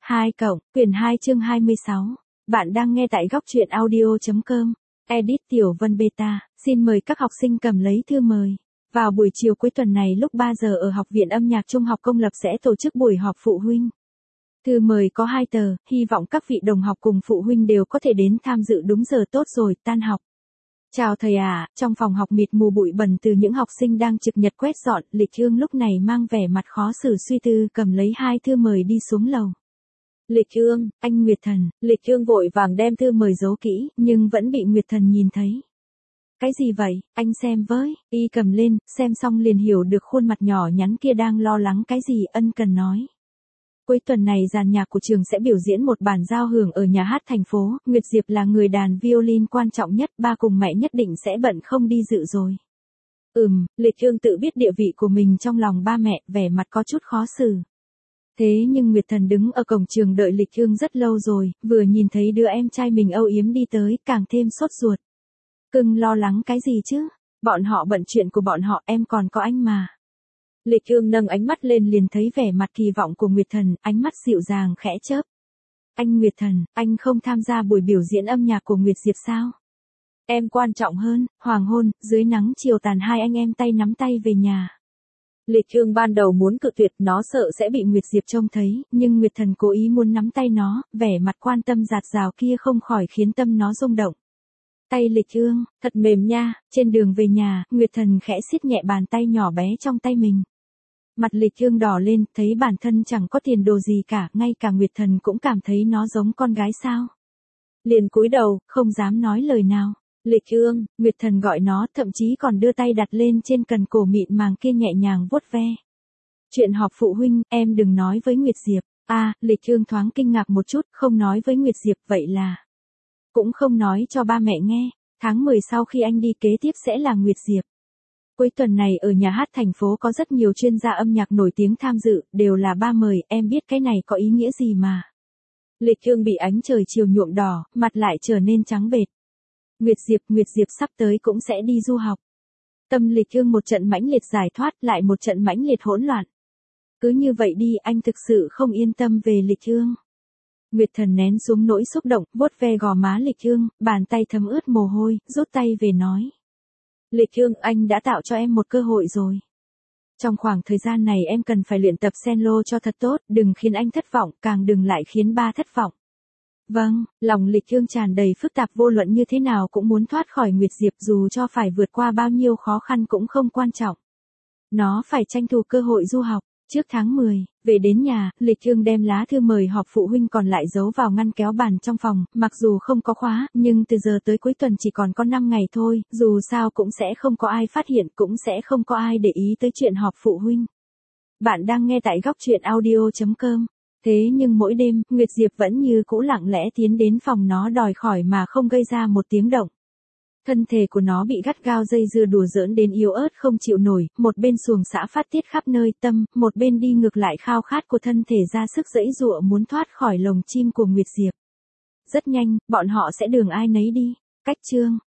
2 cộng, quyển 2 chương 26. Bạn đang nghe tại góc truyện audio.com. Edit Tiểu Vân Beta, xin mời các học sinh cầm lấy thư mời. Vào buổi chiều cuối tuần này lúc 3 giờ ở Học viện Âm nhạc Trung học Công lập sẽ tổ chức buổi họp phụ huynh. Thư mời có 2 tờ, hy vọng các vị đồng học cùng phụ huynh đều có thể đến tham dự đúng giờ tốt rồi, tan học. Chào thầy ạ, trong phòng học mịt mù bụi bẩn từ những học sinh đang trực nhật quét dọn, Lịch Hương lúc này mang vẻ mặt khó xử suy tư cầm lấy 2 thư mời đi xuống lầu. Lịch Hương, anh Nguyệt Thần, Lịch Hương vội vàng đem thư mời giấu kỹ, nhưng vẫn bị Nguyệt Thần nhìn thấy. Cái gì vậy, anh xem với, y cầm lên, xem xong liền hiểu được khuôn mặt nhỏ nhắn kia đang lo lắng cái gì, ân cần nói. Cuối tuần này dàn nhạc của trường sẽ biểu diễn một bản giao hưởng ở nhà hát thành phố, Nguyệt Diệp là người đàn violin quan trọng nhất, ba cùng mẹ nhất định sẽ bận không đi dự rồi. Lịch Hương tự biết địa vị của mình trong lòng ba mẹ, vẻ mặt có chút khó xử. Thế nhưng Nguyệt Thần đứng ở cổng trường đợi Lịch Hương rất lâu rồi, vừa nhìn thấy đứa em trai mình âu yếm đi tới, càng thêm sốt ruột. Cưng lo lắng cái gì chứ, bọn họ bận chuyện của bọn họ, em còn có anh mà. Lịch Hương nâng ánh mắt lên liền thấy vẻ mặt kỳ vọng của Nguyệt Thần, ánh mắt dịu dàng khẽ chớp. Anh Nguyệt Thần, anh không tham gia buổi biểu diễn âm nhạc của Nguyệt Diệp sao? Em quan trọng hơn, hoàng hôn, dưới nắng chiều tàn hai anh em tay nắm tay về nhà. Lịch Hương ban đầu muốn cự tuyệt, nó sợ sẽ bị Nguyệt Diệp trông thấy, nhưng Nguyệt Thần cố ý muốn nắm tay nó, vẻ mặt quan tâm dạt dào kia không khỏi khiến tâm nó rung động. Tay Lịch Hương, thật mềm nha, trên đường về nhà, Nguyệt Thần khẽ siết nhẹ bàn tay nhỏ bé trong tay mình. Mặt Lịch Hương đỏ lên, thấy bản thân chẳng có tiền đồ gì cả, ngay cả Nguyệt Thần cũng cảm thấy nó giống con gái sao. Liền cúi đầu, không dám nói lời nào. Lịch Hương, Nguyệt Thần gọi nó, thậm chí còn đưa tay đặt lên trên cần cổ mịn màng kia nhẹ nhàng vuốt ve. Chuyện họp phụ huynh, em đừng nói với Nguyệt Diệp. Lịch Hương thoáng kinh ngạc một chút, không nói với Nguyệt Diệp, vậy là cũng không nói cho ba mẹ nghe. Tháng 10 sau khi anh đi kế tiếp sẽ là Nguyệt Diệp. Cuối tuần này ở nhà hát thành phố có rất nhiều chuyên gia âm nhạc nổi tiếng tham dự, đều là ba mời, em biết cái này có ý nghĩa gì mà. Lịch Hương bị ánh trời chiều nhuộm đỏ, mặt lại trở nên trắng bệch. Nguyệt Diệp sắp tới cũng sẽ đi du học. Tâm Lịch Hương một trận mãnh liệt giải thoát, lại một trận mãnh liệt hỗn loạn. Cứ như vậy đi, anh thực sự không yên tâm về Lịch Hương. Nguyệt Thần nén xuống nỗi xúc động, vuốt ve gò má Lịch Hương, bàn tay thấm ướt mồ hôi, rút tay về nói. Lịch Hương, anh đã tạo cho em một cơ hội rồi. Trong khoảng thời gian này em cần phải luyện tập cello cho thật tốt, đừng khiến anh thất vọng, càng đừng lại khiến ba thất vọng. Vâng, lòng Lịch Hương tràn đầy phức tạp, vô luận như thế nào cũng muốn thoát khỏi Nguyệt Diệp, dù cho phải vượt qua bao nhiêu khó khăn cũng không quan trọng. Nó phải tranh thủ cơ hội du học. Trước tháng 10, về đến nhà, Lịch Hương đem lá thư mời họp phụ huynh còn lại giấu vào ngăn kéo bàn trong phòng, mặc dù không có khóa, nhưng từ giờ tới cuối tuần chỉ còn có 5 ngày thôi, dù sao cũng sẽ không có ai phát hiện, cũng sẽ không có ai để ý tới chuyện họp phụ huynh. Bạn đang nghe tại góc truyện audio.com. Thế nhưng mỗi đêm, Nguyệt Diệp vẫn như cũ lặng lẽ tiến đến phòng nó đòi khỏi mà không gây ra một tiếng động. Thân thể của nó bị gắt gao dây dưa đùa giỡn đến yếu ớt không chịu nổi, một bên xuồng xã phát tiết khắp nơi tâm, một bên đi ngược lại khao khát của thân thể ra sức giãy giụa muốn thoát khỏi lồng chim của Nguyệt Diệp. Rất nhanh, bọn họ sẽ đường ai nấy đi. Cách chương,